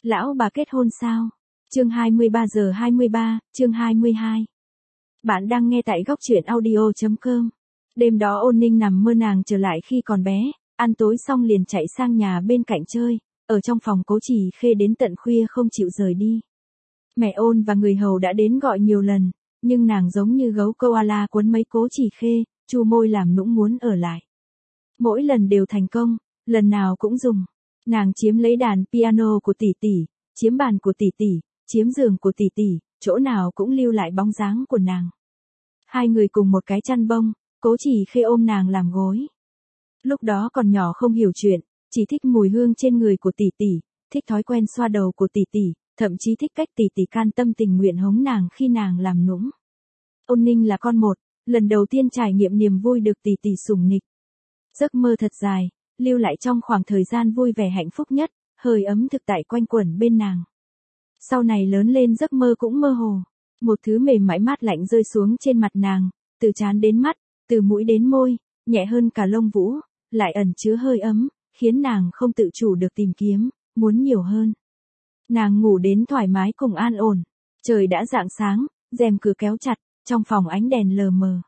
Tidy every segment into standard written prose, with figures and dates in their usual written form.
Lão bà kết hôn sao? Chương 23 giờ 23, chương 22. Bạn đang nghe tại góc truyện audio.com. Đêm đó Ôn Ninh nằm mơ nàng trở lại khi còn bé, ăn tối xong liền chạy sang nhà bên cạnh chơi, ở trong phòng Cố Chỉ Khê đến tận khuya không chịu rời đi. Mẹ Ôn và người hầu đã đến gọi nhiều lần, nhưng nàng giống như gấu koala quấn mấy Cố Chỉ Khê, chu môi làm nũng muốn ở lại. Mỗi lần đều thành công, lần nào cũng dùng. Nàng chiếm lấy đàn piano của tỷ tỷ, chiếm bàn của tỷ tỷ, chiếm giường của tỷ tỷ, chỗ nào cũng lưu lại bóng dáng của nàng. Hai người cùng một cái chăn bông, Cố Chỉ Khê ôm nàng làm gối. Lúc đó còn nhỏ không hiểu chuyện, chỉ thích mùi hương trên người của tỷ tỷ, thích thói quen xoa đầu của tỷ tỷ, thậm chí thích cách tỷ tỷ can tâm tình nguyện hống nàng khi nàng làm nũng. Ôn Ninh là con một, lần đầu tiên trải nghiệm niềm vui được tỷ tỷ sủng nịch. Giấc mơ thật dài, lưu lại trong khoảng thời gian vui vẻ hạnh phúc nhất, hơi ấm thực tại quanh quẩn bên nàng. Sau này lớn lên giấc mơ cũng mơ hồ, một thứ mềm mại mát lạnh rơi xuống trên mặt nàng, từ trán đến mắt, từ mũi đến môi, nhẹ hơn cả lông vũ, lại ẩn chứa hơi ấm, khiến nàng không tự chủ được tìm kiếm, muốn nhiều hơn. Nàng ngủ đến thoải mái cùng an ổn, trời đã rạng sáng, rèm cửa kéo chặt, trong phòng ánh đèn lờ mờ.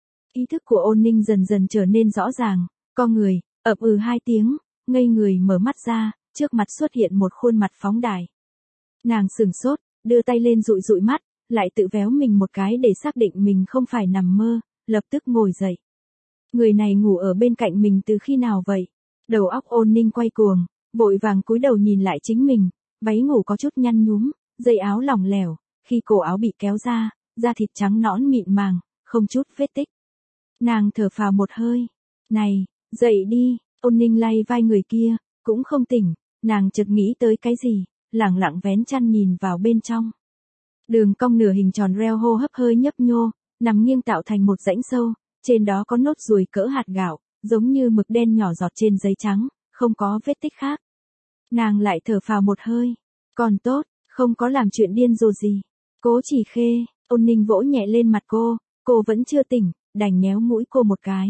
Ý thức của Ôn Ninh dần dần trở nên rõ ràng, con người, ậm hai tiếng, ngây người mở mắt ra, trước mặt xuất hiện một khuôn mặt phóng đại. Nàng sửng sốt, đưa tay lên dụi dụi mắt, lại tự véo mình một cái để xác định mình không phải nằm mơ, lập tức ngồi dậy. Người này ngủ ở bên cạnh mình từ khi nào vậy? Đầu óc Ôn Ninh quay cuồng, vội vàng cúi đầu nhìn lại chính mình, váy ngủ có chút nhăn nhúm, dây áo lỏng lẻo, khi cổ áo bị kéo ra, da thịt trắng nõn mịn màng, không chút vết tích. Nàng thở phào một hơi, này, dậy đi. Ôn Ninh lay vai người kia, cũng không tỉnh, nàng chợt nghĩ tới cái gì, lẳng lặng vén chăn nhìn vào bên trong. Đường cong nửa hình tròn reo hô hấp hơi nhấp nhô, nằm nghiêng tạo thành một rãnh sâu, trên đó có nốt ruồi cỡ hạt gạo, giống như mực đen nhỏ giọt trên giấy trắng, không có vết tích khác. Nàng lại thở phào một hơi, còn tốt, không có làm chuyện điên rồ gì. Cố Chỉ Khê, Ôn Ninh vỗ nhẹ lên mặt cô vẫn chưa tỉnh, đành nhéo mũi cô một cái.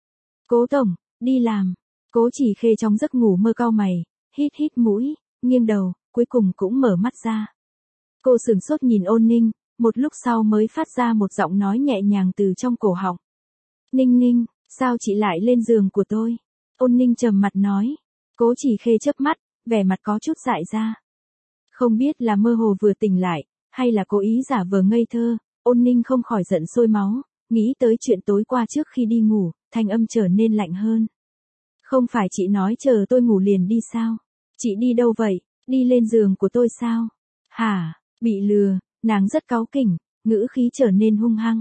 Cố tổng, đi làm. Cố Chỉ Khê trong giấc ngủ mơ cau mày, hít mũi, nghiêng đầu, cuối cùng cũng mở mắt ra. Cô sửng sốt nhìn Ôn Ninh, một lúc sau mới phát ra một giọng nói nhẹ nhàng từ trong cổ họng. Ninh Ninh, sao chị lại lên giường của tôi? Ôn Ninh trầm mặt nói. Cố Chỉ Khê chớp mắt, vẻ mặt có chút dại ra. Không biết là mơ hồ vừa tỉnh lại, hay là cố ý giả vờ ngây thơ, Ôn Ninh không khỏi giận sôi máu, nghĩ tới chuyện tối qua trước khi đi ngủ, thanh âm trở nên lạnh hơn. Không phải chị nói chờ tôi ngủ liền đi sao? Chị đi đâu vậy? Đi lên giường của tôi sao? Hả? Bị lừa, nàng rất cáu kỉnh, ngữ khí trở nên hung hăng.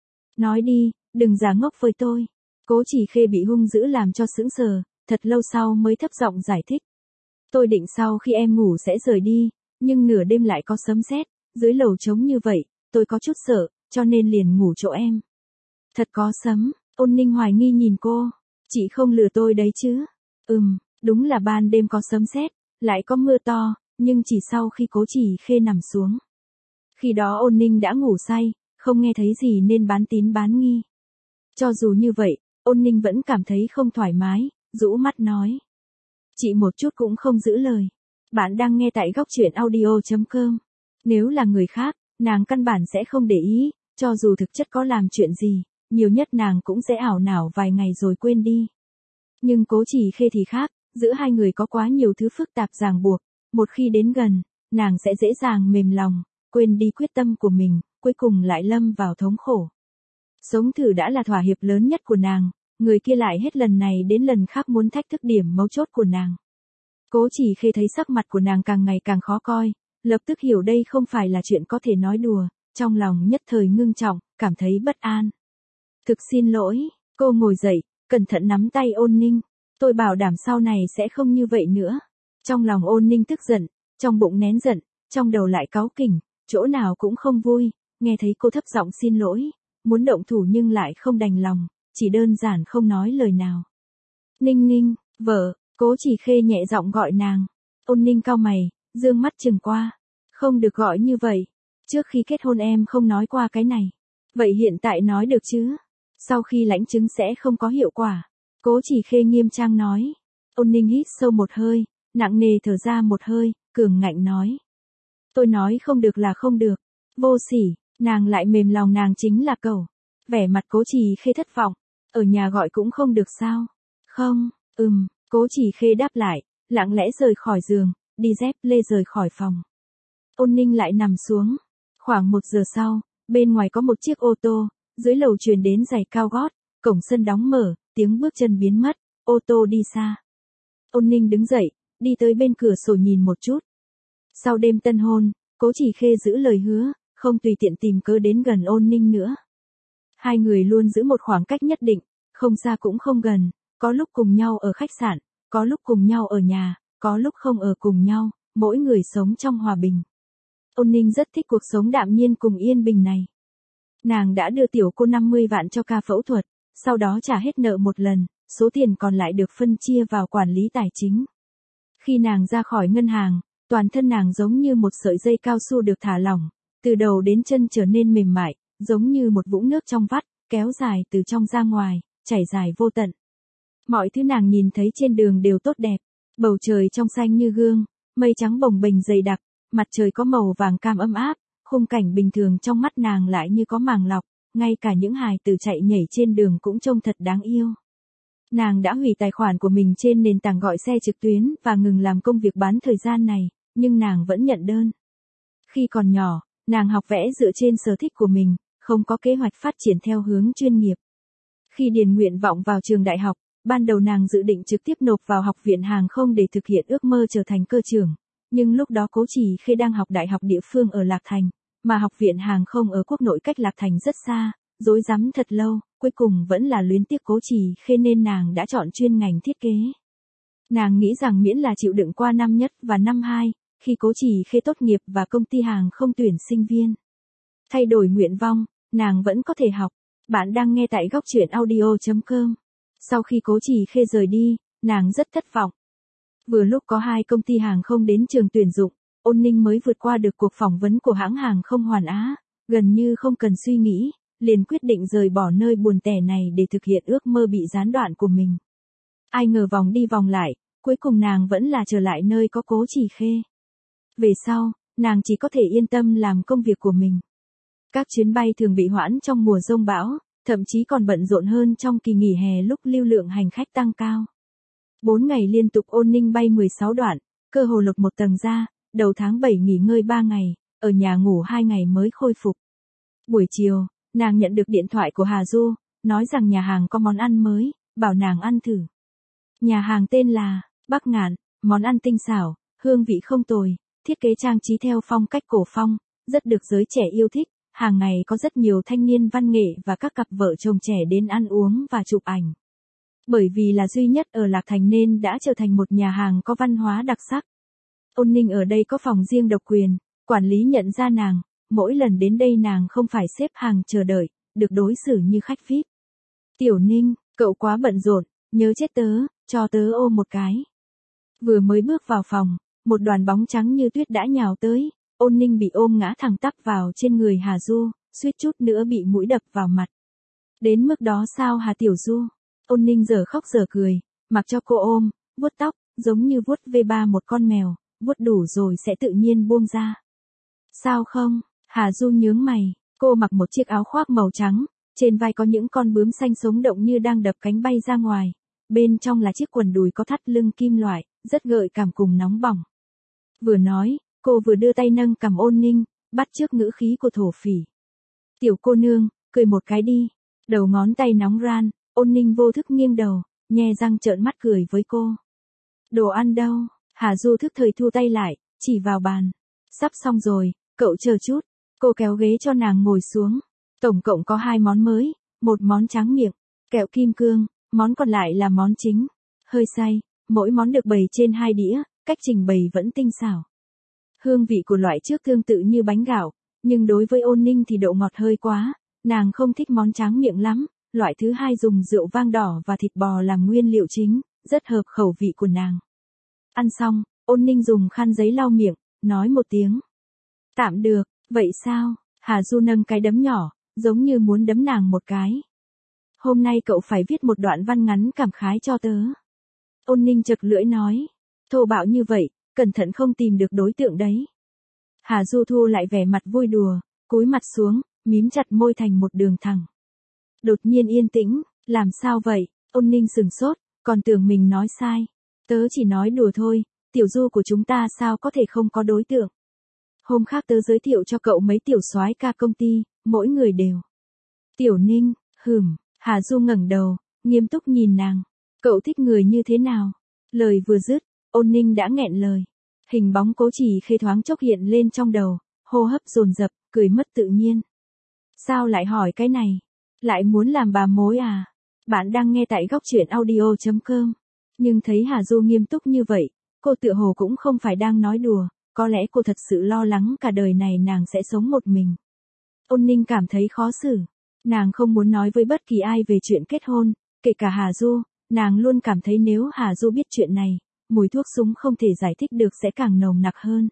Nói đi, đừng giả ngốc với tôi. Cố Chỉ Khê bị hung dữ làm cho sững sờ, thật lâu sau mới thấp giọng giải thích. Tôi định sau khi em ngủ sẽ rời đi, nhưng nửa đêm lại có sấm sét, dưới lầu trống như vậy, tôi có chút sợ, cho nên liền ngủ chỗ em. Thật có sấm, Ôn Ninh hoài nghi nhìn cô. Chị không lừa tôi đấy chứ? Đúng là ban đêm có sấm sét, lại có mưa to, nhưng chỉ sau khi Cố Chỉ Khê nằm xuống. Khi đó Ôn Ninh đã ngủ say, không nghe thấy gì nên bán tín bán nghi. Cho dù như vậy, Ôn Ninh vẫn cảm thấy không thoải mái, rũ mắt nói. Chị một chút cũng không giữ lời. Bạn đang nghe tại góc truyện audio.com. Nếu là người khác, nàng căn bản sẽ không để ý, cho dù thực chất có làm chuyện gì, nhiều nhất nàng cũng sẽ ảo não vài ngày rồi quên đi. Nhưng Cố Chỉ Khê thì khác, giữa hai người có quá nhiều thứ phức tạp ràng buộc, một khi đến gần, nàng sẽ dễ dàng mềm lòng, quên đi quyết tâm của mình, cuối cùng lại lâm vào thống khổ. Sống thử đã là thỏa hiệp lớn nhất của nàng, người kia lại hết lần này đến lần khác muốn thách thức điểm mấu chốt của nàng. Cố Chỉ Khê thấy sắc mặt của nàng càng ngày càng khó coi, lập tức hiểu đây không phải là chuyện có thể nói đùa, trong lòng nhất thời ngưng trọng, cảm thấy bất an. Thực xin lỗi, cô ngồi dậy, cẩn thận nắm tay Ôn Ninh, tôi bảo đảm sau này sẽ không như vậy nữa. Trong lòng Ôn Ninh tức giận, trong bụng nén giận, trong đầu lại cáu kỉnh, chỗ nào cũng không vui, nghe thấy cô thấp giọng xin lỗi, muốn động thủ nhưng lại không đành lòng, chỉ đơn giản không nói lời nào. Ninh Ninh, vợ, Cố Chỉ Khê nhẹ giọng gọi nàng. Ôn Ninh cau mày, dương mắt chừng qua. Không được gọi như vậy. Trước khi kết hôn em không nói qua cái này. Vậy hiện tại nói được chứ? Sau khi lãnh chứng sẽ không có hiệu quả. Cố Chỉ Khê nghiêm trang nói. Ôn Ninh hít sâu một hơi, nặng nề thở ra một hơi, cường ngạnh nói. Tôi nói không được là không được. Vô sỉ, nàng lại mềm lòng, nàng chính là cẩu. Vẻ mặt Cố Trì Khê thất vọng. Ở nhà gọi cũng không được sao? Không, Cố Trì Khê đáp lại, lặng lẽ rời khỏi giường, đi dép lê rời khỏi phòng. Ôn Ninh lại nằm xuống. Khoảng 1 giờ sau, bên ngoài có một chiếc ô tô, dưới lầu truyền đến giày cao gót, cổng sân đóng mở, tiếng bước chân biến mất, ô tô đi xa. Ôn Ninh đứng dậy, đi tới bên cửa sổ nhìn một chút. Sau đêm tân hôn, Cố Trì Khê giữ lời hứa, không tùy tiện tìm cớ đến gần Ôn Ninh nữa. Hai người luôn giữ một khoảng cách nhất định, không xa cũng không gần, có lúc cùng nhau ở khách sạn, có lúc cùng nhau ở nhà, có lúc không ở cùng nhau, mỗi người sống trong hòa bình. Ôn Ninh rất thích cuộc sống đạm nhiên cùng yên bình này. Nàng đã đưa tiểu cô 50 vạn cho ca phẫu thuật, sau đó trả hết nợ một lần, số tiền còn lại được phân chia vào quản lý tài chính. Khi nàng ra khỏi ngân hàng, toàn thân nàng giống như một sợi dây cao su được thả lỏng, từ đầu đến chân trở nên mềm mại, giống như một vũng nước trong vắt, kéo dài từ trong ra ngoài, chảy dài vô tận. Mọi thứ nàng nhìn thấy trên đường đều tốt đẹp, bầu trời trong xanh như gương, mây trắng bồng bềnh dày đặc, mặt trời có màu vàng cam ấm áp, khung cảnh bình thường trong mắt nàng lại như có màng lọc, ngay cả những hài tử chạy nhảy trên đường cũng trông thật đáng yêu. Nàng đã hủy tài khoản của mình trên nền tảng gọi xe trực tuyến và ngừng làm công việc bán thời gian này, nhưng nàng vẫn nhận đơn. Khi còn nhỏ, nàng học vẽ dựa trên sở thích của mình, không có kế hoạch phát triển theo hướng chuyên nghiệp. Khi điền nguyện vọng vào trường đại học, ban đầu nàng dự định trực tiếp nộp vào học viện hàng không để thực hiện ước mơ trở thành cơ trưởng. Nhưng lúc đó Cố Trì Khê đang học đại học địa phương ở Lạc Thành, mà học viện hàng không ở quốc nội cách Lạc Thành rất xa, rối rắm thật lâu, cuối cùng vẫn là luyến tiếc Cố Trì Khê nên nàng đã chọn chuyên ngành thiết kế. Nàng nghĩ rằng miễn là chịu đựng qua năm nhất và năm 2, khi Cố Trì Khê tốt nghiệp và công ty hàng không tuyển sinh viên. Thay đổi nguyện vọng, nàng vẫn có thể học. Bạn đang nghe tại góc truyện audio.com. Sau khi Cố Trì Khê rời đi, nàng rất thất vọng. Vừa lúc có 2 công ty hàng không đến trường tuyển dụng, Ôn Ninh mới vượt qua được cuộc phỏng vấn của hãng hàng không Hoàn Á, gần như không cần suy nghĩ, liền quyết định rời bỏ nơi buồn tẻ này để thực hiện ước mơ bị gián đoạn của mình. Ai ngờ vòng đi vòng lại, cuối cùng nàng vẫn là trở lại nơi có Cố Trì Khê. Về sau, nàng chỉ có thể yên tâm làm công việc của mình. Các chuyến bay thường bị hoãn trong mùa giông bão, thậm chí còn bận rộn hơn trong kỳ nghỉ hè lúc lưu lượng hành khách tăng cao. 4 ngày liên tục Ôn Ninh bay 16 đoạn, cơ hồ lột một tầng da, đầu tháng 7 nghỉ ngơi 3 ngày, ở nhà ngủ 2 ngày mới khôi phục. Buổi chiều, nàng nhận được điện thoại của Hà Du, nói rằng nhà hàng có món ăn mới, bảo nàng ăn thử. Nhà hàng tên là Bắc Ngạn, món ăn tinh xảo, hương vị không tồi, thiết kế trang trí theo phong cách cổ phong, rất được giới trẻ yêu thích. Hàng ngày có rất nhiều thanh niên văn nghệ và các cặp vợ chồng trẻ đến ăn uống và chụp ảnh. Bởi vì là duy nhất ở Lạc Thành nên đã trở thành một nhà hàng có văn hóa đặc sắc. Ôn Ninh ở đây có phòng riêng độc quyền, quản lý nhận ra nàng, mỗi lần đến đây nàng không phải xếp hàng chờ đợi, được đối xử như khách VIP. Tiểu Ninh, cậu quá bận rộn, nhớ chết tớ, cho tớ ôm một cái. Vừa mới bước vào phòng, một đoàn bóng trắng như tuyết đã nhào tới. Ôn Ninh bị ôm ngã thẳng tắp vào trên người Hà Du, suýt chút nữa bị mũi đập vào mặt. Đến mức đó sao hả Tiểu Du? Ôn Ninh giờ khóc giờ cười, mặc cho cô ôm, vuốt tóc, giống như vuốt V3 một con mèo, vuốt đủ rồi sẽ tự nhiên buông ra. Sao không? Hà Du nhướng mày, cô mặc một chiếc áo khoác màu trắng, trên vai có những con bướm xanh sống động như đang đập cánh bay ra ngoài, bên trong là chiếc quần đùi có thắt lưng kim loại, rất gợi cảm cùng nóng bỏng. Vừa nói, cô vừa đưa tay nâng cằm Ôn Ninh, bắt chước ngữ khí của thổ phỉ. Tiểu cô nương, cười một cái đi. Đầu ngón tay nóng ran, Ôn Ninh vô thức nghiêng đầu, nhe răng trợn mắt cười với cô. Đồ ăn đâu? Hà Du thức thời thu tay lại, chỉ vào bàn. Sắp xong rồi, cậu chờ chút. Cô kéo ghế cho nàng ngồi xuống. Tổng cộng có 2 món mới, một món tráng miệng, kẹo kim cương, món còn lại là món chính. Hơi say, mỗi món được bày trên 2 đĩa, cách trình bày vẫn tinh xảo. Hương vị của loại trước tương tự như bánh gạo, nhưng đối với Ôn Ninh thì độ ngọt hơi quá, nàng không thích món tráng miệng lắm, loại thứ 2 dùng rượu vang đỏ và thịt bò làm nguyên liệu chính, rất hợp khẩu vị của nàng. Ăn xong, Ôn Ninh dùng khăn giấy lau miệng, nói một tiếng. Tạm được, vậy sao? Hà Du nâng cái đấm nhỏ, giống như muốn đấm nàng một cái. Hôm nay cậu phải viết một đoạn văn ngắn cảm khái cho tớ. Ôn Ninh chật lưỡi nói. Thô bạo như vậy, cẩn thận không tìm được đối tượng đấy. Hà Du thu lại vẻ mặt vui đùa, cúi mặt xuống, mím chặt môi thành một đường thẳng. Đột nhiên yên tĩnh, làm sao vậy? Ôn Ninh sừng sốt, còn tưởng mình nói sai. Tớ chỉ nói đùa thôi, tiểu Du của chúng ta sao có thể không có đối tượng. Hôm khác tớ giới thiệu cho cậu mấy tiểu soái ca công ty, mỗi người đều. Tiểu Ninh, Hà Du ngẩng đầu, nghiêm túc nhìn nàng. Cậu thích người như thế nào? Lời vừa dứt, Ôn Ninh đã nghẹn lời. Hình bóng Cố Chỉ Khê thoáng chốc hiện lên trong đầu, hô hấp dồn dập, cười mất tự nhiên. Sao lại hỏi cái này? Lại muốn làm bà mối à? Bạn đang nghe tại góc truyện audio.com. Nhưng thấy Hà Du nghiêm túc như vậy, cô tựa hồ cũng không phải đang nói đùa, có lẽ cô thật sự lo lắng cả đời này nàng sẽ sống một mình. Ôn Ninh cảm thấy khó xử. Nàng không muốn nói với bất kỳ ai về chuyện kết hôn, kể cả Hà Du, nàng luôn cảm thấy nếu Hà Du biết chuyện này, mùi thuốc súng không thể giải thích được sẽ càng nồng nặc hơn.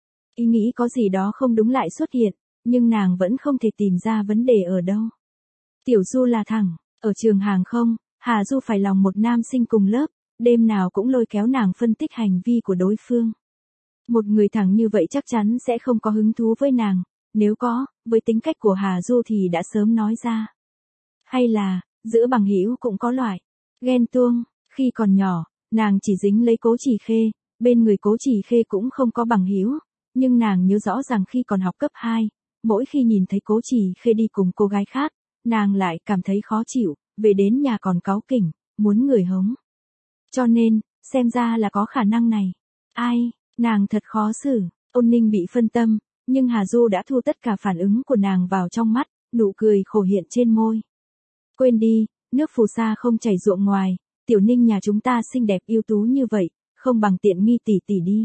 Ý nghĩ có gì đó không đúng lại xuất hiện, nhưng nàng vẫn không thể tìm ra vấn đề ở đâu. Tiểu Du là thẳng, ở trường hàng không, Hà Du phải lòng một nam sinh cùng lớp, đêm nào cũng lôi kéo nàng phân tích hành vi của đối phương. Một người thẳng như vậy chắc chắn sẽ không có hứng thú với nàng, nếu có, với tính cách của Hà Du thì đã sớm nói ra. Hay là, giữa bằng hữu cũng có loại ghen tuông, khi còn nhỏ, nàng chỉ dính lấy Cố Chỉ Khê, bên người Cố Chỉ Khê cũng không có bằng hữu, nhưng nàng nhớ rõ rằng khi còn học cấp 2, mỗi khi nhìn thấy Cố Chỉ Khê đi cùng cô gái khác, nàng lại cảm thấy khó chịu, về đến nhà còn cáu kỉnh, muốn người hống. Cho nên, xem ra là có khả năng này. Ai, nàng thật khó xử, Ôn Ninh bị phân tâm, nhưng Hà Du đã thu tất cả phản ứng của nàng vào trong mắt, nụ cười khổ hiện trên môi. Quên đi, nước phù sa không chảy ruộng ngoài, Tiểu Ninh nhà chúng ta xinh đẹp ưu tú như vậy, không bằng tiện nghi tỷ tỷ đi.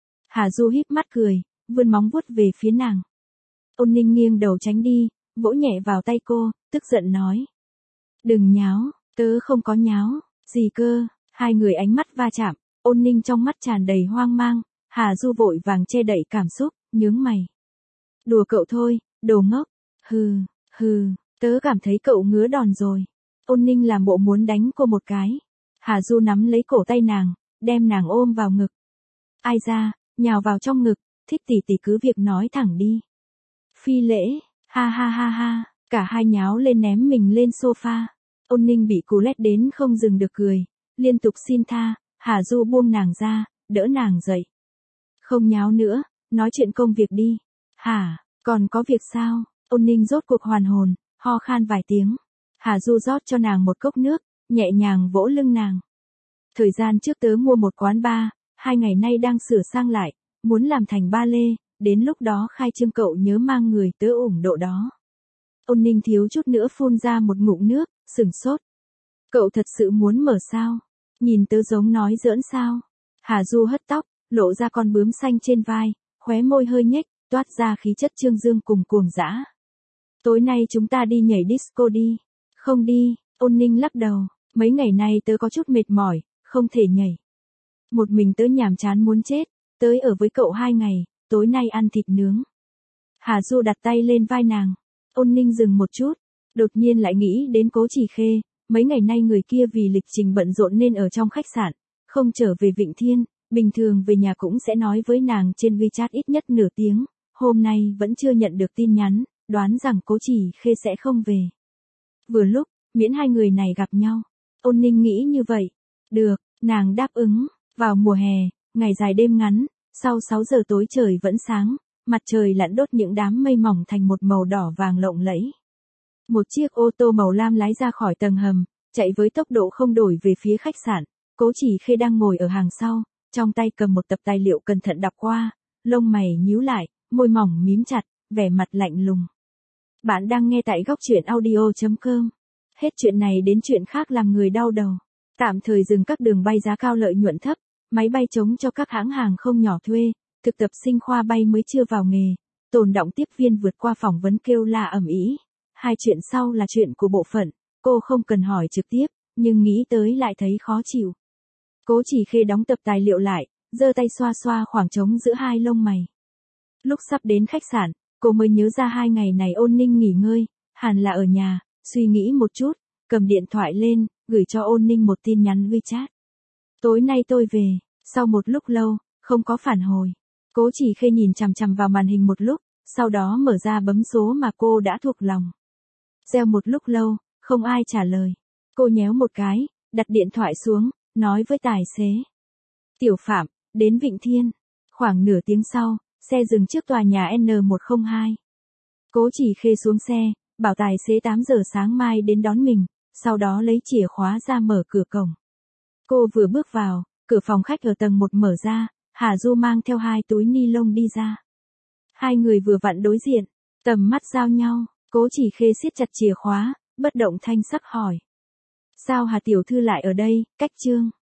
Hà Du híp mắt cười, vươn móng vuốt về phía nàng. Ôn Ninh nghiêng đầu tránh đi, vỗ nhẹ vào tay cô, tức giận nói. Đừng nháo, tớ không có nháo, gì cơ, hai người ánh mắt va chạm, Ôn Ninh trong mắt tràn đầy hoang mang, Hà Du vội vàng che đậy cảm xúc, nhướng mày. Đùa cậu thôi, đồ ngốc, tớ cảm thấy cậu ngứa đòn rồi. Ôn Ninh làm bộ muốn đánh cô một cái. Hà Du nắm lấy cổ tay nàng, đem nàng ôm vào ngực. Ai ra, nhào vào trong ngực, thích tỷ tỷ cứ việc nói thẳng đi. Phi lễ, ha, cả hai nháo lên ném mình lên sofa. Ôn Ninh bị cú lét đến không dừng được cười, liên tục xin tha, Hà Du buông nàng ra, đỡ nàng dậy. Không nháo nữa, nói chuyện công việc đi. Hả, còn có việc sao? Ôn Ninh rốt cuộc hoàn hồn, ho khan vài tiếng. Hà Du rót cho nàng một cốc nước, nhẹ nhàng vỗ lưng nàng. Thời gian trước tớ mua một quán bar, 2 ngày nay đang sửa sang lại, muốn làm thành ba lê, đến lúc đó khai trương cậu nhớ mang người tớ ủng độ đó. Ôn Ninh thiếu chút nữa phun ra một ngụm nước, sửng sốt. Cậu thật sự muốn mở sao? Nhìn tớ giống nói giỡn sao? Hà Du hất tóc, lộ ra con bướm xanh trên vai, khóe môi hơi nhếch, toát ra khí chất trương dương cùng cuồng dã. Tối nay chúng ta đi nhảy disco đi. Không đi, Ôn Ninh lắc đầu, mấy ngày nay tớ có chút mệt mỏi, không thể nhảy. Một mình tớ nhàm chán muốn chết, tớ ở với cậu 2 ngày, tối nay ăn thịt nướng. Hà Du đặt tay lên vai nàng, Ôn Ninh dừng một chút, đột nhiên lại nghĩ đến Cố Chỉ Khê, mấy ngày nay người kia vì lịch trình bận rộn nên ở trong khách sạn, không trở về Vịnh Thiên, bình thường về nhà cũng sẽ nói với nàng trên WeChat ít nhất nửa tiếng, hôm nay vẫn chưa nhận được tin nhắn, đoán rằng Cố Chỉ Khê sẽ không về. Vừa lúc, miễn hai người này gặp nhau. Ôn Ninh nghĩ như vậy. Được, nàng đáp ứng. Vào mùa hè, ngày dài đêm ngắn, sau 6 giờ tối trời vẫn sáng, mặt trời lặn đốt những đám mây mỏng thành một màu đỏ vàng lộng lẫy. Một chiếc ô tô màu lam lái ra khỏi tầng hầm, chạy với tốc độ không đổi về phía khách sạn. Cố Chỉ Khê đang ngồi ở hàng sau, trong tay cầm một tập tài liệu cẩn thận đọc qua, lông mày nhíu lại, môi mỏng mím chặt, vẻ mặt lạnh lùng. Bạn đang nghe tại góc truyện audio.com. Hết chuyện này đến chuyện khác làm người đau đầu. Tạm thời dừng các đường bay giá cao lợi nhuận thấp, máy bay trống cho các hãng hàng không nhỏ thuê, thực tập sinh khoa bay mới chưa vào nghề, tồn đọng tiếp viên vượt qua phỏng vấn kêu la ầm ĩ. Hai chuyện sau là chuyện của bộ phận, cô không cần hỏi trực tiếp, nhưng nghĩ tới lại thấy khó chịu. Cố Chỉ Khê đóng tập tài liệu lại, giơ tay xoa xoa khoảng trống giữa hai lông mày. Lúc sắp đến khách sạn, cô mới nhớ ra 2 ngày này Ôn Ninh nghỉ ngơi, hẳn là ở nhà, suy nghĩ một chút, cầm điện thoại lên, gửi cho Ôn Ninh một tin nhắn WeChat. Tối nay tôi về, sau một lúc lâu, không có phản hồi. Cố Chỉ Khê nhìn chằm chằm vào màn hình một lúc, sau đó mở ra bấm số mà cô đã thuộc lòng. Reo một lúc lâu, không ai trả lời. Cô nhéo một cái, đặt điện thoại xuống, nói với tài xế. Tiểu Phạm, đến Vịnh Thiên. Khoảng nửa tiếng sau, xe dừng trước tòa nhà N102. Cố Chỉ Khê xuống xe, bảo tài xế 8 giờ sáng mai đến đón mình, sau đó lấy chìa khóa ra mở cửa cổng. Cô vừa bước vào, cửa phòng khách ở tầng 1 mở ra, Hà Du mang theo 2 túi ni lông đi ra. Hai người vừa vặn đối diện, tầm mắt giao nhau, Cố Chỉ Khê siết chặt chìa khóa, bất động thanh sắc hỏi. Sao Hà tiểu thư lại ở đây, cách Trương?